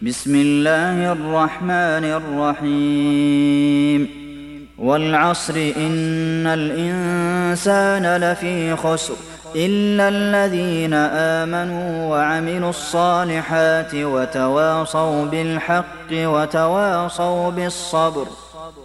بسم الله الرحمن الرحيم والعصر إن الإنسان لفي خسر إلا الذين آمنوا وعملوا الصالحات وتواصوا بالحق وتواصوا بالصبر